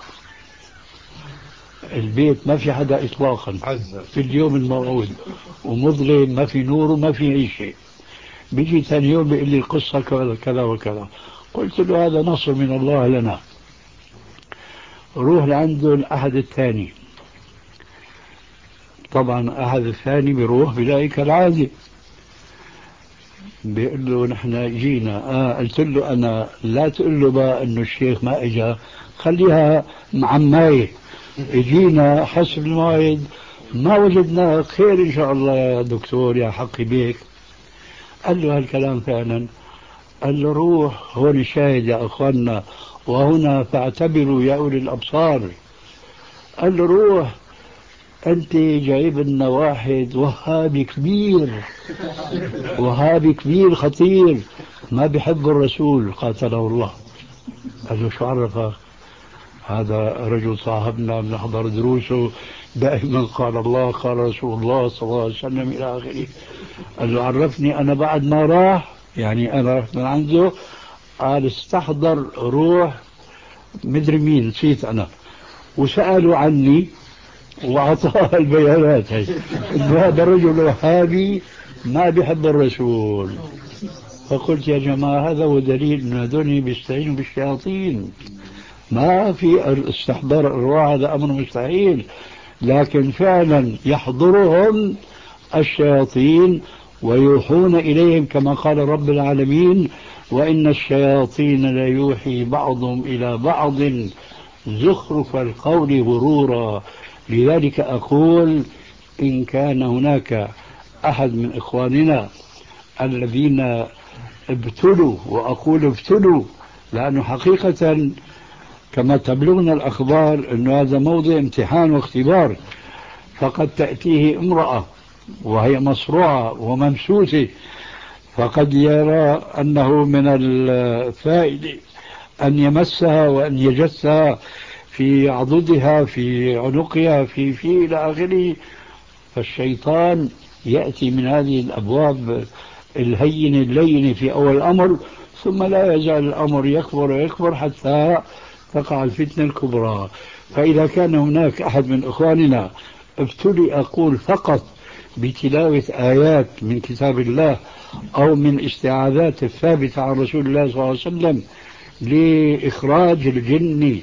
البيت ما في حدا إطلاقا في اليوم الموعود، ومظلم ما في نور وما في أي شيء. بيجي ثاني يوم بيقول لي القصة كذا كذا وكذا. قلت له هذا نصر من الله لنا، روح لعنده الأحد الثاني. طبعا أحد الثاني بيروح بلاقي كالعادة بيقول له نحن جينا. آه قلت له أنا لا تقول له بقى إنه الشيخ ما إجا، خليها معماية، اجينا حسب الموعد ما وجدناك، خير إن شاء الله يا دكتور يا حقي بيك. قال له هالكلام فعلا. قال له روح، هون الشاهد يا أخوانا، وهنا فاعتبروا يا أولي الأبصار. قال له روح، أنت جايب لنا واحد وهابي كبير، وهابي كبير خطير ما بيحب الرسول قاتله الله. قال له شو عرفك؟ هذا رجل صاحبنا بنحضر دروسه دائما قال الله قال رسول الله صلى الله عليه وسلم إلى آخره. قال له عرفني أنا بعد ما راح، يعني أنا رحت من عنده، قال استحضر روح مدري مين نسيت أنا، وسألوا عني وأعطاه البيانات هي إنه هذا الرجل وهابي ما بيحب الرسول. فقلت يا جماعة هذا هو دليل أن هذول بيستعينوا بالشياطين، ما في استحضار الأرواح، هذا أمر مستحيل، لكن فعلا يحضرهم الشياطين ويوحون إليهم كما قال رب العالمين وإن الشياطين ليوحي بعضهم إلى بعض زخرف القول غرورا. لذلك أقول إن كان هناك أحد من إخواننا الذين ابتلوا، وأقول ابتلوا لأنه حقيقة كما تبلغنا الأخبار أن هذا موضع امتحان واختبار، فقد تأتيه امرأة وهي مصروعة وممسوسة، فقد يرى أنه من الفائدة أن يمسها وأن يجسها في عضدها في عنقها في في إلى آخره. فالشيطان يأتي من هذه الأبواب الهينة اللينة في أول الأمر، ثم لا يزال الأمر يكبر ويكبر حتى تقع الفتنة الكبرى. فإذا كان هناك أحد من إخواننا ابتلي أقول فقط بتلاوة آيات من كتاب الله أو من استعاذات الثابتة عن رسول الله صلى الله عليه وسلم لإخراج الجن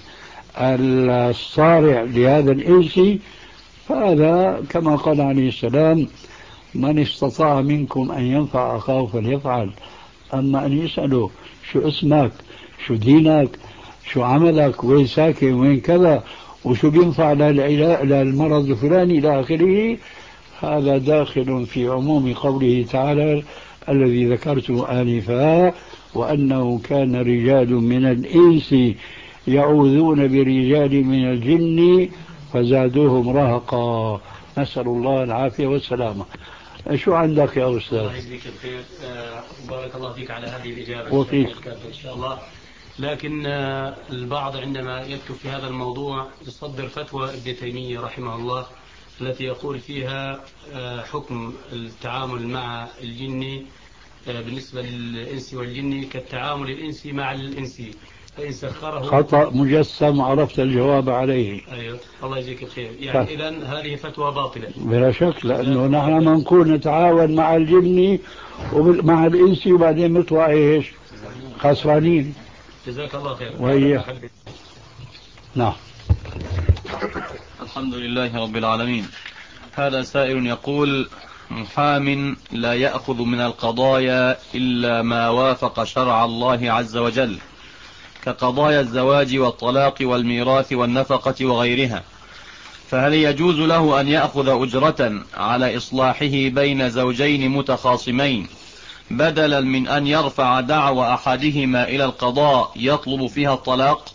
الصارع لهذا الإنسي، فهذا كما قال عليه السلام من استطاع منكم أن ينفع أخاه فليفعل. أما أن يسأله شو اسمك، شو دينك، شو عملك، وين ساكن، وين كذا، وشو بينفع للمرض الفلاني إلى آخره، هذا داخل في عموم قوله تعالى الذي ذكرته آنفا وأنه كان رجال من الإنس يعوذون برجال من الجن فزادوهم رهقا. نسأل الله العافية والسلامة. شو عندك يا أستاذ؟ الله يجزيك الخير، بارك الله فيك على هذه الإجابة وفيك إن شاء الله. لكن البعض عندما يكتب في هذا الموضوع يصدر فتوى ابن تيمية رحمه الله التي يقول فيها حكم التعامل مع الجن بالنسبة للإنس والجن كالتعامل الإنسي مع الإنسي، فإن سخره خطأ مجسم عرفت الجواب عليه. أيوه الله يجزيك الخير. يعني ف... إذن هذه فتوى باطلة بلا شك، لأنه نحن ما نكون نتعاون مع الجن ومع الإنس وبعدين نطلع إيش خسرانين. جزاك الله خير. وهي نعم. الحمد لله رب العالمين. هذا سائل يقول محام لا يأخذ من القضايا إلا ما وافق شرع الله عز وجل كقضايا الزواج والطلاق والميراث والنفقة وغيرها، فهل يجوز له أن يأخذ أجرة على إصلاحه بين زوجين متخاصمين بدلا من أن يرفع دعوى أحدهما إلى القضاء يطلب فيها الطلاق؟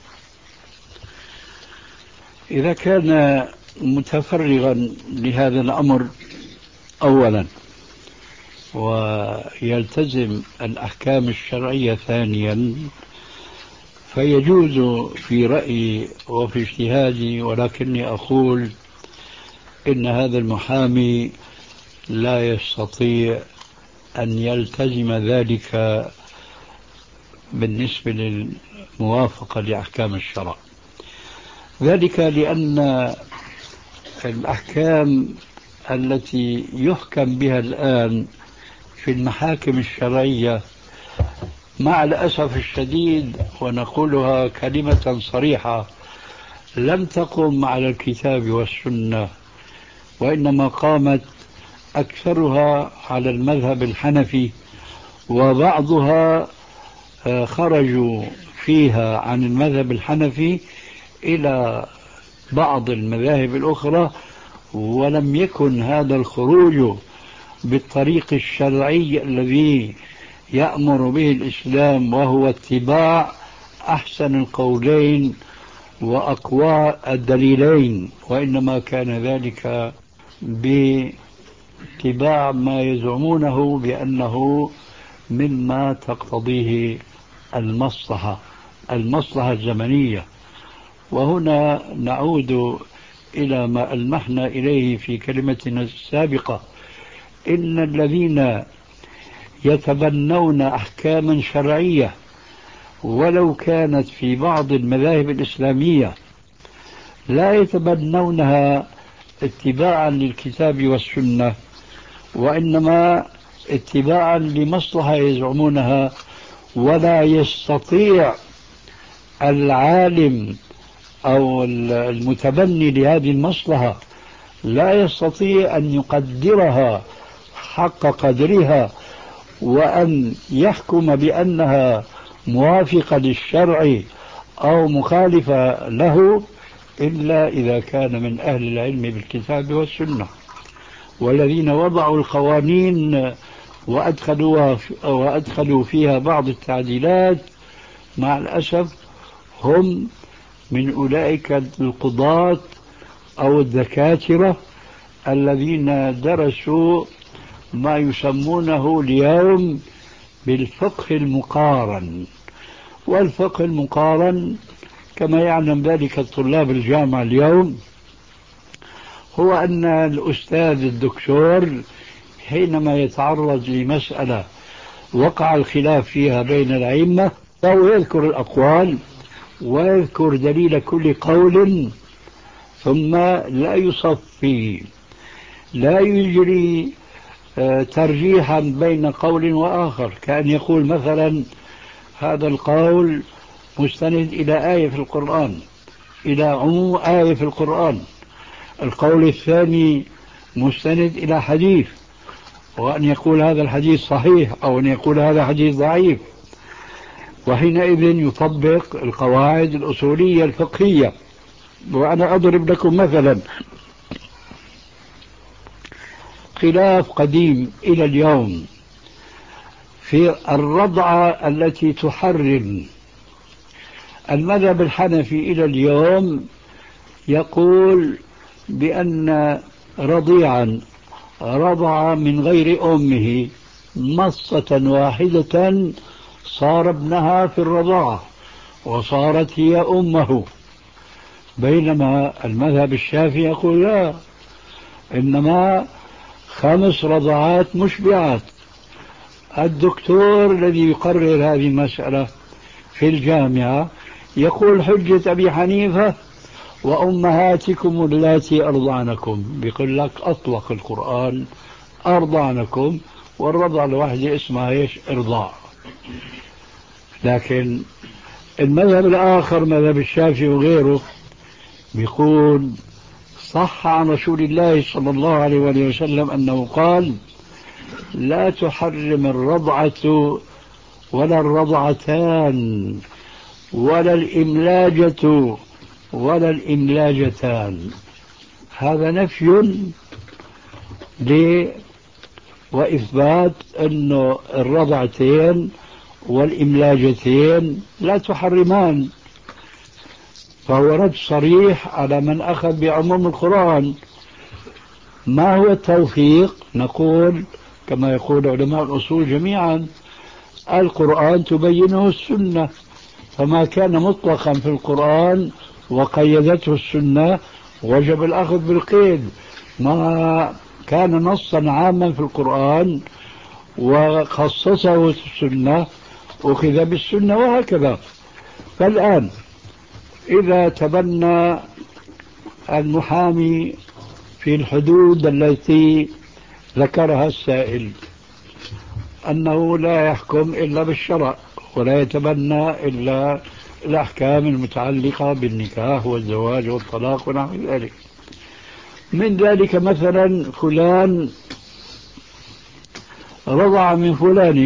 إذا كان متفرغا لهذا الأمر أولا ويلتزم الأحكام الشرعية ثانيا فيجوز في رأيي وفي اجتهادي، ولكني أقول إن هذا المحامي لا يستطيع أن يلتزم ذلك بالنسبة للموافقة لأحكام الشرع، ذلك لأن الأحكام التي يحكم بها الآن في المحاكم الشرعية مع الأسف الشديد ونقولها كلمة صريحة لم تقم على الكتاب والسنة وإنما قامت أكثرها على المذهب الحنفي، وبعضها خرجوا فيها عن المذهب الحنفي إلى بعض المذاهب الأخرى، ولم يكن هذا الخروج بالطريق الشرعي الذي يأمر به الإسلام، وهو اتباع أحسن القولين وأقوى الدليلين، وإنما كان ذلك باتباع ما يزعمونه بأنه مما تقتضيه المصلحة المصلحة الزمنية. وهنا نعود إلى ما ألمحنا إليه في كلمتنا السابقة، إن الذين يتبنون أحكاما شرعية ولو كانت في بعض المذاهب الإسلامية لا يتبنونها اتباعا للكتاب والسنة، وإنما اتباعا لمصلحة يزعمونها، ولا يستطيع العالم أو المتبني لهذه المصلحة لا يستطيع أن يقدرها حق قدرها وأن يحكم بأنها موافقة للشرع أو مخالفة له إلا إذا كان من أهل العلم بالكتاب والسنة. والذين وضعوا القوانين وأدخلوا وأدخلوا فيها بعض التعديلات مع الأسف هم من أولئك القضاة أو الدكاترة الذين درسوا ما يسمونه اليوم بالفقه المقارن. والفقه المقارن كما يعلم ذلك الطلاب الجامعة اليوم هو أن الأستاذ الدكتور حينما يتعرض لمسألة وقع الخلاف فيها بين الأئمة فهو يذكر الأقوال ويذكر دليل كل قول، ثم لا يصفي، لا يجري ترجيحا بين قول وآخر، كأن يقول مثلا هذا القول مستند إلى آية في القرآن، إلى عموم آية في القرآن، القول الثاني مستند إلى حديث، وأن يقول هذا الحديث صحيح أو أن يقول هذا حديث ضعيف، وحينئذ يطبق القواعد الأصولية الفقهية. وأنا أضرب لكم مثلا خلاف قديم إلى اليوم في الرضعة التي تحرم. المذهب الحنفي إلى اليوم يقول بأن رضيعا رضع من غير أمه مصة واحدة صار ابنها في الرضاعة وصارت هي أمه، بينما المذهب الشافعي يقول لا، إنما خمس رضعات مشبعات. الدكتور الذي يقرر هذه المسألة في الجامعة يقول حجة أبي حنيفة وأمهاتكم اللاتي أرضعنكم، بيقول لك أطلق القرآن أرضعنكم، والرضع الواحدة اسمها إيش؟ إرضاع. لكن المذهب الآخر مذهب الشافعي وغيره بيقول صح عن رسول الله صلى الله عليه وسلم أنه قال لا تحرم الرضعة ولا الرضعتان ولا الإملاجة ولا الإملاجتان. هذا نفي ل وإثبات أن الرضعتين والإملاجتين لا تحرمان، فهو رد صريح على من أخذ بعموم القرآن. ما هو التوفيق؟ نقول كما يقول علماء الأصول جميعا القرآن تبينه السنة، فما كان مطلقا في القرآن وقيدته السنة وجب الأخذ بالقيد، ما كان نصا عاما في القرآن وخصصه السنة أخذ بالسنة، وهكذا. فالآن إذا تبنى المحامي في الحدود التي ذكرها السائل أنه لا يحكم إلا بالشرع ولا يتبنى إلا الأحكام المتعلقة بالنكاح والزواج والطلاق ونحو ذلك، من ذلك مثلا فلان رضع من فلان،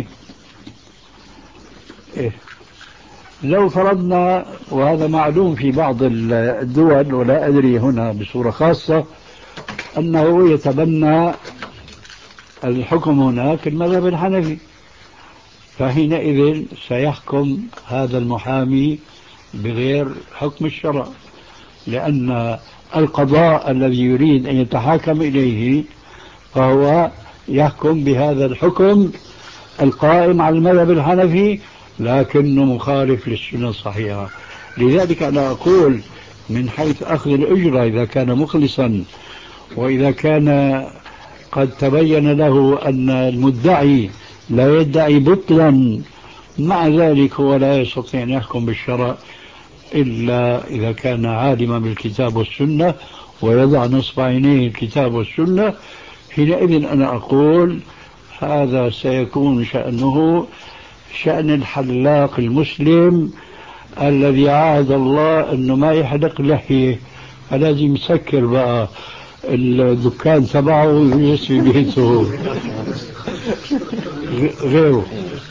إيه؟ لو فرضنا، وهذا معلوم في بعض الدول ولا أدري هنا بصورة خاصة، أنه يتبنى الحكم هناك المذهب الحنفي، فحينئذ سيحكم هذا المحامي بغير حكم الشرع، لأن القضاء الذي يريد أن يتحاكم إليه فهو يحكم بهذا الحكم القائم على المذهب الحنفي لكنه مخالف للسنة الصحيحة. لذلك أنا أقول من حيث أخذ الأجرة إذا كان مخلصا، وإذا كان قد تبين له أن المدعي لا يدعي بطلا، مع ذلك هو لا يستطيع أن يحكم بالشرع إلا إذا كان عالما بالكتاب والسنة ويضع نصب عينيه الكتاب والسنة. حينئذ أنا أقول هذا سيكون شأنه شأن الحلاق المسلم الذي عاهد الله أنه ما يحلق لحية، فلازم يسكر بقى الدكان تبعه ويجلس في بيته غيره.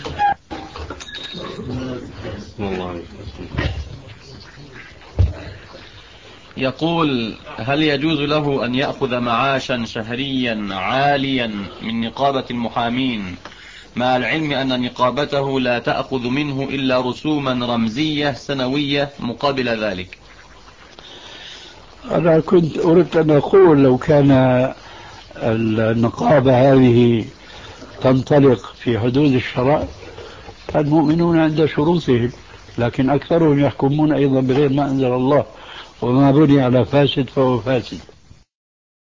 يقول: هل يجوز له أن يأخذ معاشا شهريا عاليا من نقابة المحامين مع العلم أن نقابته لا تأخذ منه إلا رسوما رمزية سنوية مقابل ذلك؟ أنا كنت أردت أن أقول لو كان النقابة هذه تنطلق في حدود الشرع فالمؤمنون عند شروطهم، لكن أكثرهم يحكمون أيضا بغير ما أنزل الله، وما بني على فاسد فهو فاسد.